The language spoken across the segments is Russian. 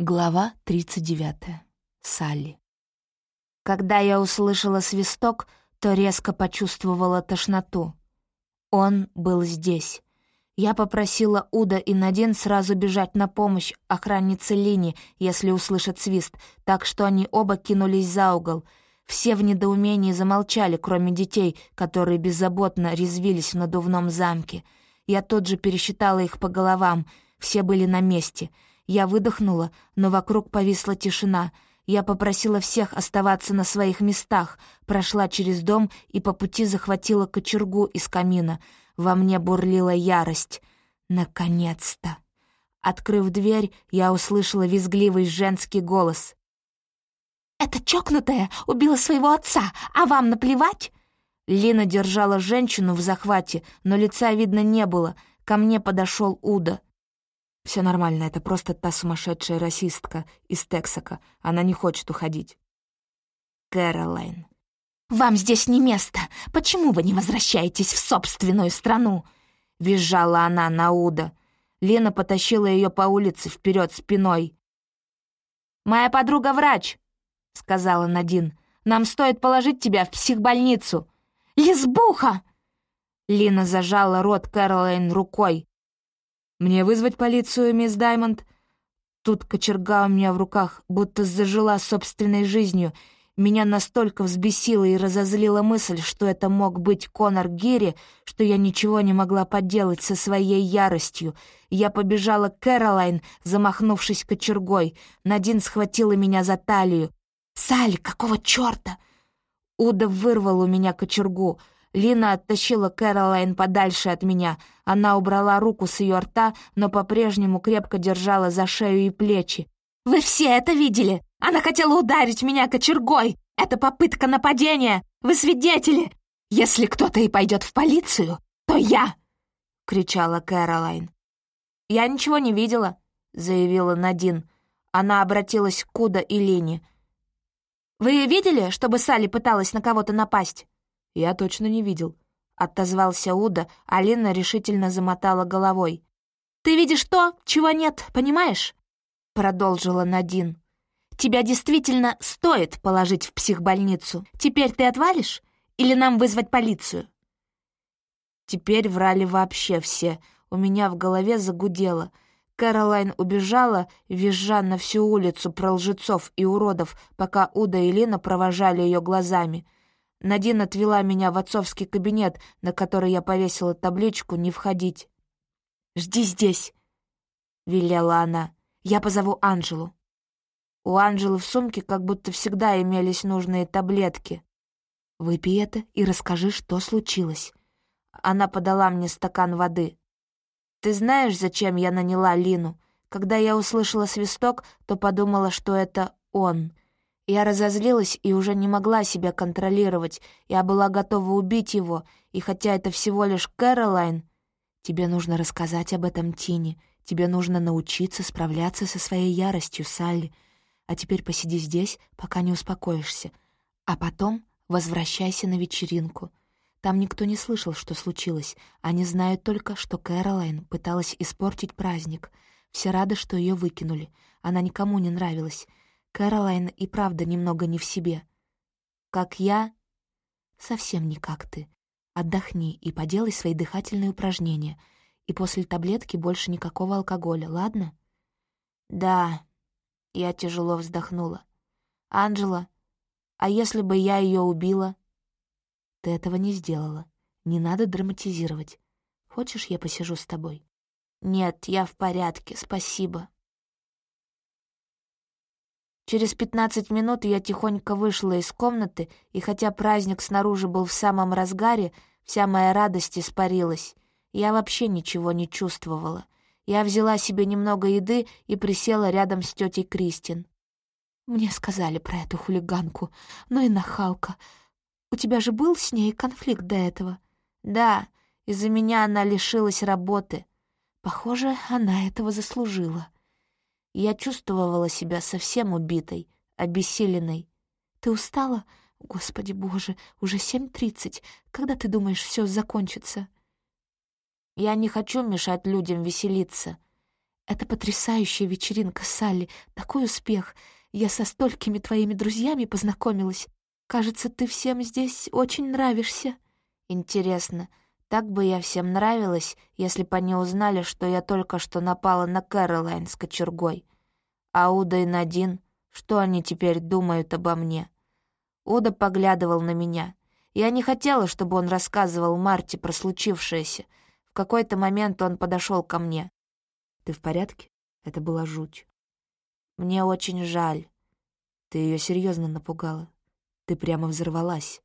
Глава 39. Салли. Когда я услышала свисток, то резко почувствовала тошноту. Он был здесь. Я попросила Уда и Надин сразу бежать на помощь охраннице Лине, если услышат свист, так что они оба кинулись за угол. Все в недоумении замолчали, кроме детей, которые беззаботно резвились в надувном замке. Я тут же пересчитала их по головам, все были на месте — я выдохнула, но вокруг повисла тишина. Я попросила всех оставаться на своих местах, прошла через дом и по пути захватила кочергу из камина. Во мне бурлила ярость. Наконец-то! Открыв дверь, я услышала визгливый женский голос. «Эта чокнутая убила своего отца, а вам наплевать?» Лина держала женщину в захвате, но лица видно не было. Ко мне подошел Уда. «Все нормально, это просто та сумасшедшая расистка из Тексака. Она не хочет уходить». «Кэролайн». «Вам здесь не место. Почему вы не возвращаетесь в собственную страну?» — визжала она на Уда. Лена потащила ее по улице вперед спиной. «Моя подруга врач», — сказала Надин. «Нам стоит положить тебя в психбольницу». «Лесбуха!» Лина зажала рот Кэролайн рукой. «Мне вызвать полицию, мисс Даймонд?» Тут кочерга у меня в руках будто зажила собственной жизнью. Меня настолько взбесила и разозлила мысль, что это мог быть Конор Гири, что я ничего не могла поделать со своей яростью. Я побежала к Кэролайн, замахнувшись кочергой. Надин схватила меня за талию. «Салли, какого чёрта?» Уда вырвал у меня кочергу. Лина оттащила Кэролайн подальше от меня. Она убрала руку с ее рта, но по-прежнему крепко держала за шею и плечи. «Вы все это видели? Она хотела ударить меня кочергой! Это попытка нападения! Вы свидетели! Если кто-то и пойдет в полицию, то я!» — кричала Кэролайн. «Я ничего не видела», — заявила Надин. Она обратилась к Уда и Лине. «Вы видели, чтобы Салли пыталась на кого-то напасть?» «Я точно не видел», — отозвался Уда, а Лина решительно замотала головой. «Ты видишь то, чего нет, понимаешь?» — продолжила Надин. «Тебя действительно стоит положить в психбольницу. Теперь ты отвалишь? Или нам вызвать полицию?» Теперь врали вообще все. У меня в голове загудело. Кэролайн убежала, визжа на всю улицу про лжецов и уродов, пока Уда и Лина провожали ее глазами. Надин отвела меня в отцовский кабинет, на который я повесила табличку «Не входить». «Жди здесь», — велела она. «Я позову Анжелу». У Анжелы в сумке как будто всегда имелись нужные таблетки. «Выпей это и расскажи, что случилось». Она подала мне стакан воды. «Ты знаешь, зачем я наняла Лину? Когда я услышала свисток, то подумала, что это он». Я разозлилась и уже не могла себя контролировать. Я была готова убить его, и хотя это всего лишь Кэролайн... «Тебе нужно рассказать об этом Тине. Тебе нужно научиться справляться со своей яростью, Салли. А теперь посиди здесь, пока не успокоишься. А потом возвращайся на вечеринку. Там никто не слышал, что случилось. Они знают только, что Кэролайн пыталась испортить праздник. Все рады, что ее выкинули. Она никому не нравилась. Кэролайн и правда немного не в себе. Как я? Совсем не как ты. Отдохни и поделай свои дыхательные упражнения. И после таблетки больше никакого алкоголя, ладно? Да, я тяжело вздохнула. Анжела, а если бы я ее убила? Ты этого не сделала. Не надо драматизировать. Хочешь, я посижу с тобой? Нет, я в порядке, спасибо. Через 15 минут я тихонько вышла из комнаты, и хотя праздник снаружи был в самом разгаре, вся моя радость испарилась. Я вообще ничего не чувствовала. Я взяла себе немного еды и присела рядом с тетей Кристин. «Мне сказали про эту хулиганку, ну и нахалка. У тебя же был с ней конфликт до этого?» «Да, из-за меня она лишилась работы. Похоже, она этого заслужила». Я чувствовала себя совсем убитой, обессиленной. «Ты устала? Господи боже, уже 7:30. Когда ты думаешь, все закончится?» «Я не хочу мешать людям веселиться. Это потрясающая вечеринка, Салли, такой успех. Я со столькими твоими друзьями познакомилась. Кажется, ты всем здесь очень нравишься». «Интересно, так бы я всем нравилась, если бы они узнали, что я только что напала на Кэролайн с кочергой? А Уда и Надин, что они теперь думают обо мне?» Уда поглядывал на меня. Я не хотела, чтобы он рассказывал Марте про случившееся. В какой-то момент он подошел ко мне. «Ты в порядке?» Это была жуть. «Мне очень жаль. Ты ее серьезно напугала. Ты прямо взорвалась.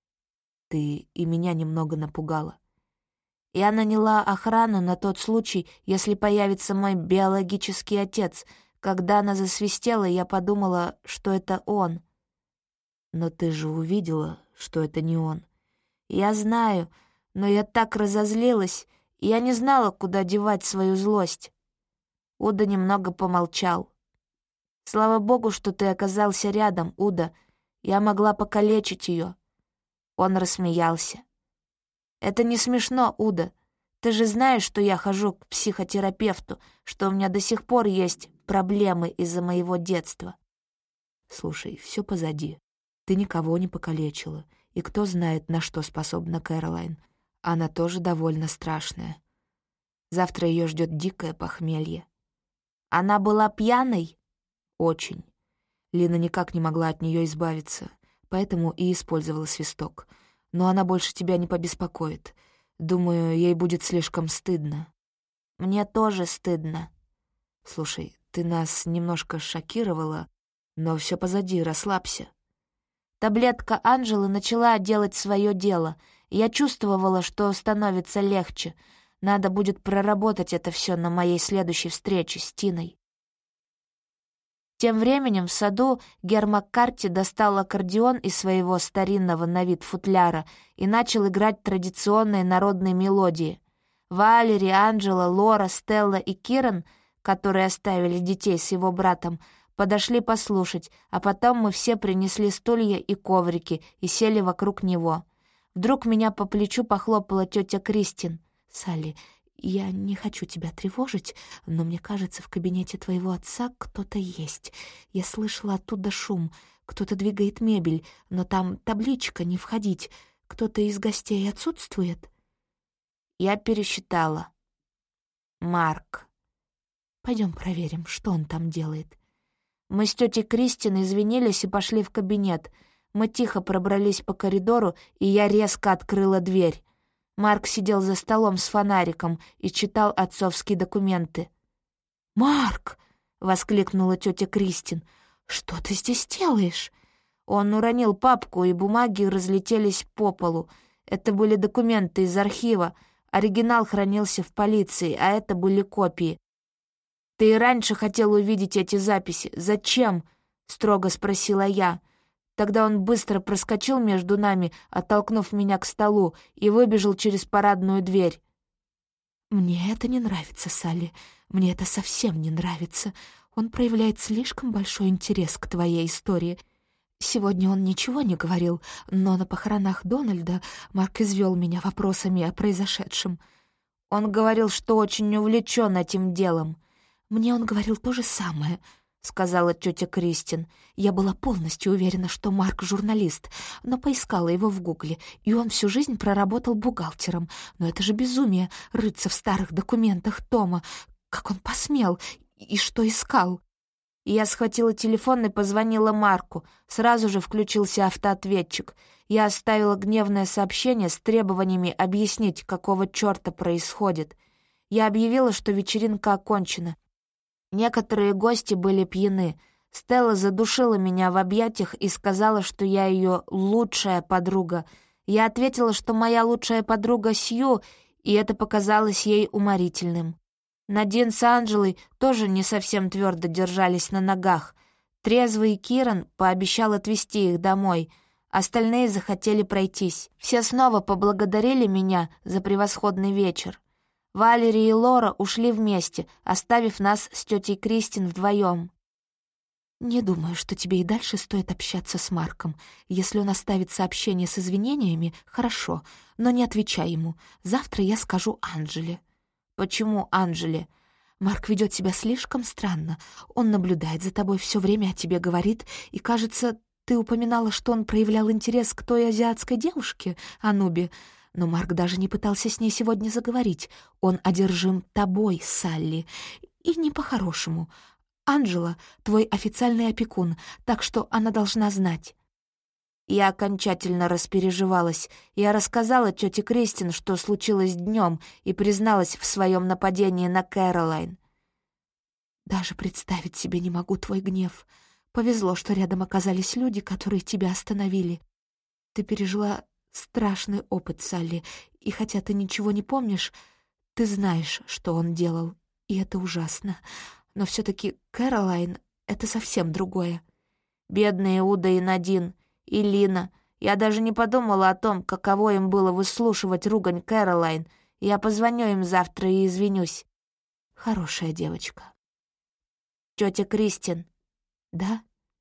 Ты и меня немного напугала. Я наняла охрану на тот случай, если появится мой биологический отец. Когда она засвистела, я подумала, что это он. Но ты же увидела, что это не он. Я знаю, но я так разозлилась, и я не знала, куда девать свою злость». Уда немного помолчал. «Слава богу, что ты оказался рядом, Уда. Я могла покалечить ее». Он рассмеялся. «Это не смешно, Уда. Ты же знаешь, что я хожу к психотерапевту, что у меня до сих пор есть проблемы из-за моего детства». «Слушай, все позади. Ты никого не покалечила, и кто знает, на что способна Кэролайн. Она тоже довольно страшная. Завтра ее ждет дикое похмелье». «Она была пьяной?» «Очень». Лина никак не могла от нее избавиться, поэтому и использовала свисток. Но она больше тебя не побеспокоит. Думаю, ей будет слишком стыдно». «Мне тоже стыдно». «Слушай, ты нас немножко шокировала, но все позади, расслабься». Таблетка Анжелы начала делать свое дело, и я чувствовала, что становится легче. Надо будет проработать это все на моей следующей встрече с Тиной. Тем временем в саду Гер Маккарти достал аккордеон из своего старинного на вид футляра и начал играть традиционные народные мелодии. Валери, Анджела, Лора, Стелла и Киран, которые оставили детей с его братом, подошли послушать, а потом мы все принесли стулья и коврики и сели вокруг него. Вдруг меня по плечу похлопала тетя Кристин. «Салли, я не хочу тебя тревожить, но мне кажется, в кабинете твоего отца кто-то есть. Я слышала оттуда шум, кто-то двигает мебель, но там табличка «Не входить». Кто-то из гостей отсутствует?» Я пересчитала. Марк. Пойдем проверим, что он там делает. Мы с тетей Кристин извинились и пошли в кабинет. Мы тихо пробрались по коридору, и я резко открыла дверь. Марк сидел за столом с фонариком и читал отцовские документы. «Марк!» — воскликнула тетя Кристин. «Что ты здесь делаешь?» Он уронил папку, и бумаги разлетелись по полу. Это были документы из архива. Оригинал хранился в полиции, а это были копии. «Ты и раньше хотел увидеть эти записи. Зачем?» — строго спросила я. Тогда он быстро проскочил между нами, оттолкнув меня к столу, и выбежал через парадную дверь. «Мне это не нравится, Салли. Мне это совсем не нравится. Он проявляет слишком большой интерес к твоей истории. Сегодня он ничего не говорил, но на похоронах Дональда Марк извел меня вопросами о произошедшем. Он говорил, что очень увлечен этим делом. Мне он говорил то же самое», — сказала тетя Кристин. «Я была полностью уверена, что Марк журналист, но поискала его в Гугле, и он всю жизнь проработал бухгалтером. Но это же безумие — рыться в старых документах Тома. Как он посмел? И что искал?» Я схватила телефон и позвонила Марку. Сразу же включился автоответчик. Я оставила гневное сообщение с требованиями объяснить, какого чёрта происходит. Я объявила, что вечеринка окончена. Некоторые гости были пьяны. Стелла задушила меня в объятиях и сказала, что я ее лучшая подруга. Я ответила, что моя лучшая подруга Сью, и это показалось ей уморительным. Надин с Анджелой тоже не совсем твердо держались на ногах. Трезвый Киран пообещал отвезти их домой. Остальные захотели пройтись. Все снова поблагодарили меня за превосходный вечер. Валери и Лора ушли вместе, оставив нас с тетей Кристин вдвоем. «Не думаю, что тебе и дальше стоит общаться с Марком. Если он оставит сообщение с извинениями, хорошо, но не отвечай ему. Завтра я скажу Анджеле». «Почему Анджеле?» Марк ведет себя слишком странно. Он наблюдает за тобой, все время о тебе говорит, и, кажется, ты упоминала, что он проявлял интерес к той азиатской девушке, Анубе, но Марк даже не пытался с ней сегодня заговорить. Он одержим тобой, Салли, и не по-хорошему. Анджела — твой официальный опекун, так что она должна знать». Я окончательно распереживалась. Я рассказала тете Кристин, что случилось днем, и призналась в своем нападении на Кэролайн. «Даже представить себе не могу твой гнев. Повезло, что рядом оказались люди, которые тебя остановили. Ты пережила страшный опыт, Салли, и хотя ты ничего не помнишь, ты знаешь, что он делал, и это ужасно. Но все-таки Кэролайн — это совсем другое». Бедные Уда и Надин, и Лина. Я даже не подумала о том, каково им было выслушивать ругань Кэролайн. Я позвоню им завтра и извинюсь. Хорошая девочка. Тетя Кристин. Да?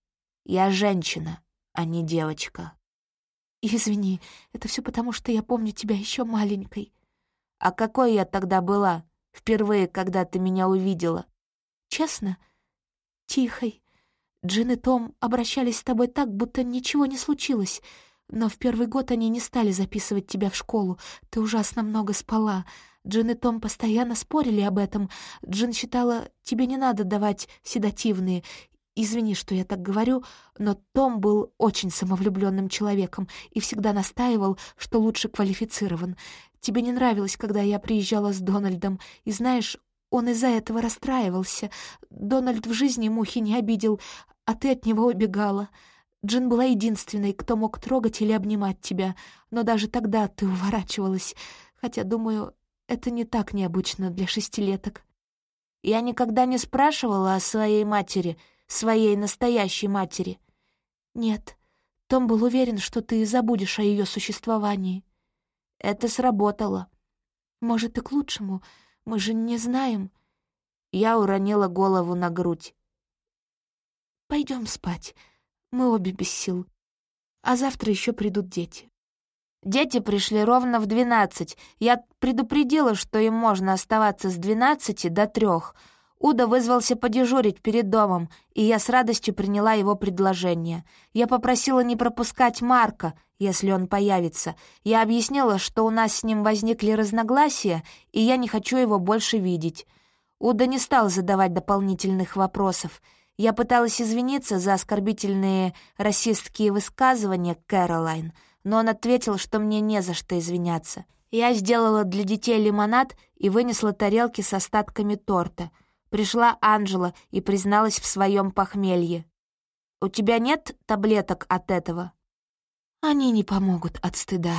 Я женщина, а не девочка. Извини, это все потому, что я помню тебя еще маленькой. А какой я тогда была, впервые, когда ты меня увидела? Честно? Тихой. Джин и Том обращались с тобой так, будто ничего не случилось. Но в первый год они не стали записывать тебя в школу. Ты ужасно много спала. Джин и Том постоянно спорили об этом. Джин считала, тебе не надо давать седативные. Извини, что я так говорю, но Том был очень самовлюбленным человеком и всегда настаивал, что лучше квалифицирован. Тебе не нравилось, когда я приезжала с Дональдом, и знаешь, он из-за этого расстраивался. Дональд в жизни мухи не обидел, а ты от него убегала. Джин была единственной, кто мог трогать или обнимать тебя, но даже тогда ты уворачивалась, хотя, думаю, это не так необычно для 6-леток. Я никогда не спрашивала о своей матери, своей настоящей матери. Нет, Том был уверен, что ты забудешь о ее существовании. Это сработало. Может, и к лучшему, мы же не знаем. Я уронила голову на грудь. Пойдем спать. Мы обе без сил. А завтра еще придут дети. Дети пришли ровно в 12. Я предупредила, что им можно оставаться с 12 до 3. Уда вызвался подежурить перед домом, и я с радостью приняла его предложение. Я попросила не пропускать Марка, если он появится. Я объяснила, что у нас с ним возникли разногласия, и я не хочу его больше видеть. Уда не стал задавать дополнительных вопросов. Я пыталась извиниться за оскорбительные расистские высказывания Кэролайн, но он ответил, что мне не за что извиняться. Я сделала для детей лимонад и вынесла тарелки с остатками торта. Пришла Анджела и призналась в своем похмелье. «У тебя нет таблеток от этого?» «Они не помогут от стыда».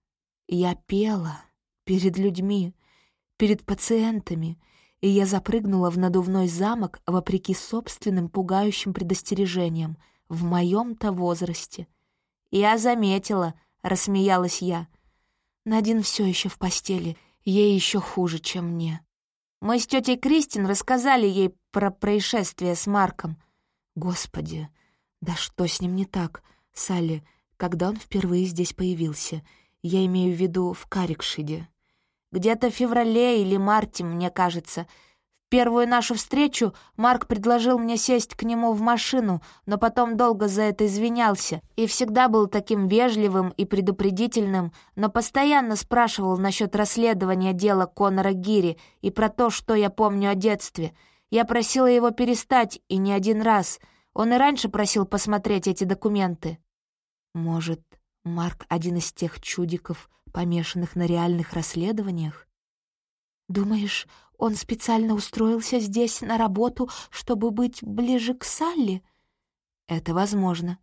Я пела перед людьми, перед пациентами, и я запрыгнула в надувной замок вопреки собственным пугающим предостережениям в моем-то возрасте. «Я заметила», — рассмеялась я. Надин все еще в постели, ей еще хуже, чем мне. Мы с тетей Кристин рассказали ей про происшествие с Марком. Господи, да что с ним не так, Салли, когда он впервые здесь появился? Я имею в виду в Каррикшиде. Где-то в феврале или марте, мне кажется. В первую нашу встречу Марк предложил мне сесть к нему в машину, но потом долго за это извинялся и всегда был таким вежливым и предупредительным, но постоянно спрашивал насчет расследования дела Конора Гири и про то, что я помню о детстве. Я просила его перестать, и не один раз. Он и раньше просил посмотреть эти документы. Может, Марк один из тех чудиков, помешанных на реальных расследованиях? Думаешь, он специально устроился здесь на работу, чтобы быть ближе к Салли? Это возможно.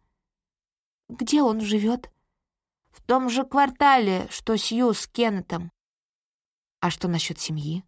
Где он живет? В том же квартале, что Сью с Кеннетом. А что насчет семьи?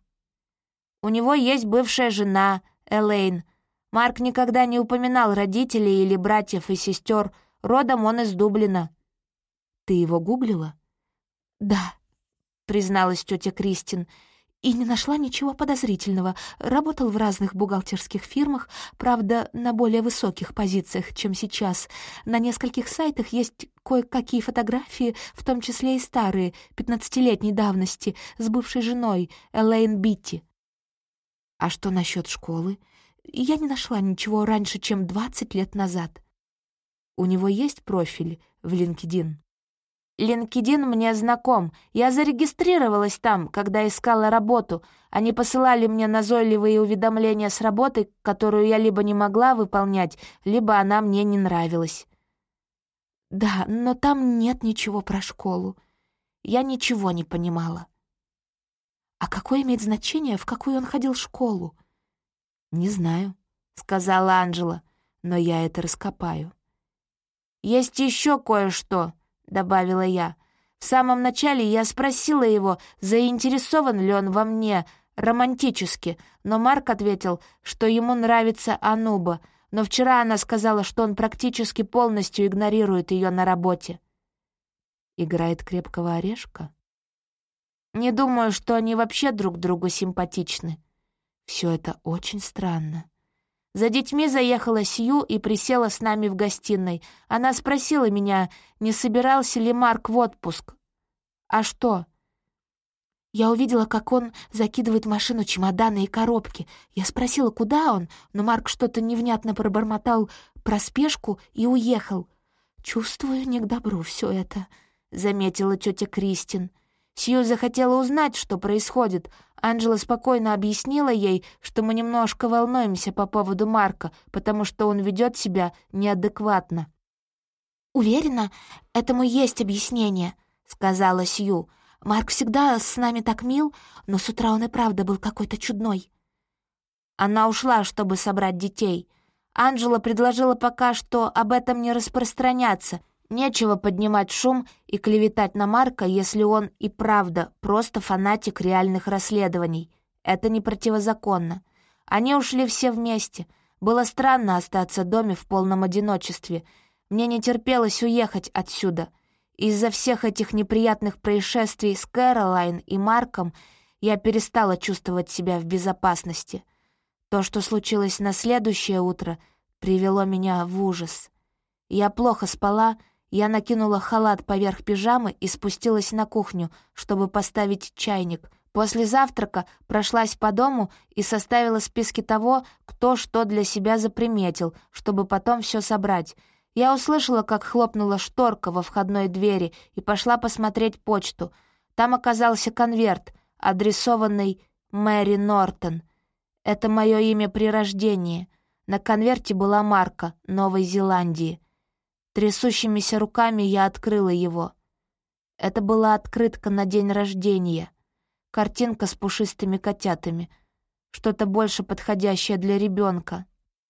У него есть бывшая жена, Элейн. Марк никогда не упоминал родителей или братьев и сестер. Родом он из Дублина. Ты его гуглила? Да, призналась тетя Кристин, и не нашла ничего подозрительного. Работал в разных бухгалтерских фирмах, правда, на более высоких позициях, чем сейчас. На нескольких сайтах есть кое-какие фотографии, в том числе и старые, 15-летней давности, с бывшей женой, Элейн Битти. А что насчет школы? Я не нашла ничего раньше, чем 20 лет назад. У него есть профиль в LinkedIn? LinkedIn мне знаком. Я зарегистрировалась там, когда искала работу. Они посылали мне назойливые уведомления с работы, которую я либо не могла выполнять, либо она мне не нравилась. Да, но там нет ничего про школу. Я ничего не понимала. А какое имеет значение, в какую он ходил школу? «Не знаю», — сказала Анжела, — «но я это раскопаю». «Есть еще кое-что», — добавила я. «В самом начале я спросила его, заинтересован ли он во мне романтически, но Марк ответил, что ему нравится Ануба, но вчера она сказала, что он практически полностью игнорирует ее на работе». «Играет крепкого орешка?» «Не думаю, что они вообще друг другу симпатичны». Все это очень странно. За детьми заехала Сью и присела с нами в гостиной. Она спросила меня, не собирался ли Марк в отпуск. «А что?» Я увидела, как он закидывает в машину чемоданы и коробки. Я спросила, куда он, но Марк что-то невнятно пробормотал про спешку и уехал. «Чувствую, не к добру все это», — заметила тетя Кристин. Сью захотела узнать, что происходит. Анжела спокойно объяснила ей, что мы немножко волнуемся по поводу Марка, потому что он ведет себя неадекватно. «Уверена, этому есть объяснение», — сказала Сью. «Марк всегда с нами так мил, но с утра он и правда был какой-то чудной». Она ушла, чтобы собрать детей. Анжела предложила пока что об этом не распространяться. Нечего поднимать шум и клеветать на Марка, если он и правда просто фанатик реальных расследований. Это не противозаконно. Они ушли все вместе. Было странно остаться в доме в полном одиночестве. Мне не терпелось уехать отсюда. Из-за всех этих неприятных происшествий с Кэролайн и Марком я перестала чувствовать себя в безопасности. То, что случилось на следующее утро, привело меня в ужас. Я плохо спала. Я накинула халат поверх пижамы и спустилась на кухню, чтобы поставить чайник. После завтрака прошлась по дому и составила списки того, кто что для себя заприметил, чтобы потом все собрать. Я услышала, как хлопнула шторка во входной двери и пошла посмотреть почту. Там оказался конверт, адресованный Мэри Нортон. Это мое имя при рождении. На конверте была марка Новой Зеландии. Трясущимися руками я открыла его. Это была открытка на день рождения. Картинка с пушистыми котятами. Что-то больше подходящее для ребенка.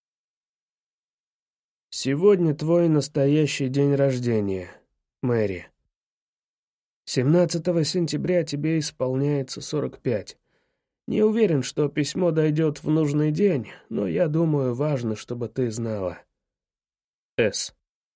«Сегодня твой настоящий день рождения, Мэри. 17 сентября тебе исполняется 45. Не уверен, что письмо дойдет в нужный день, но я думаю, важно, чтобы ты знала. С».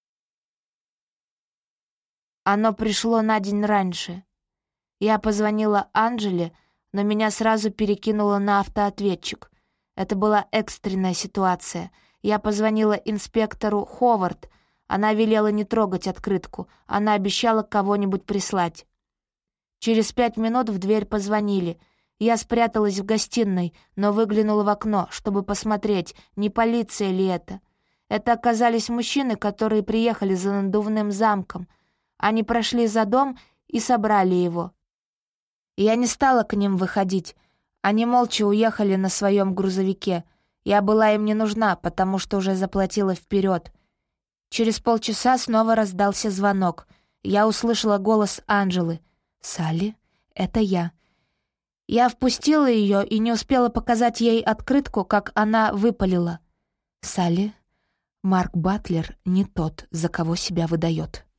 Оно пришло на день раньше. Я позвонила Анжеле, но меня сразу перекинуло на автоответчик. Это была экстренная ситуация. Я позвонила инспектору Ховард. Она велела не трогать открытку. Она обещала кого-нибудь прислать. Через 5 минут в дверь позвонили. Я спряталась в гостиной, но выглянула в окно, чтобы посмотреть, не полиция ли это. Это оказались мужчины, которые приехали за надувным замком. Они прошли за дом и собрали его. Я не стала к ним выходить. Они молча уехали на своем грузовике. Я была им не нужна, потому что уже заплатила вперед. Через полчаса снова раздался звонок. Я услышала голос Анжелы. «Салли, это я». Я впустила ее и не успела показать ей открытку, как она выпалила. «Салли, Марк Батлер не тот, за кого себя выдает».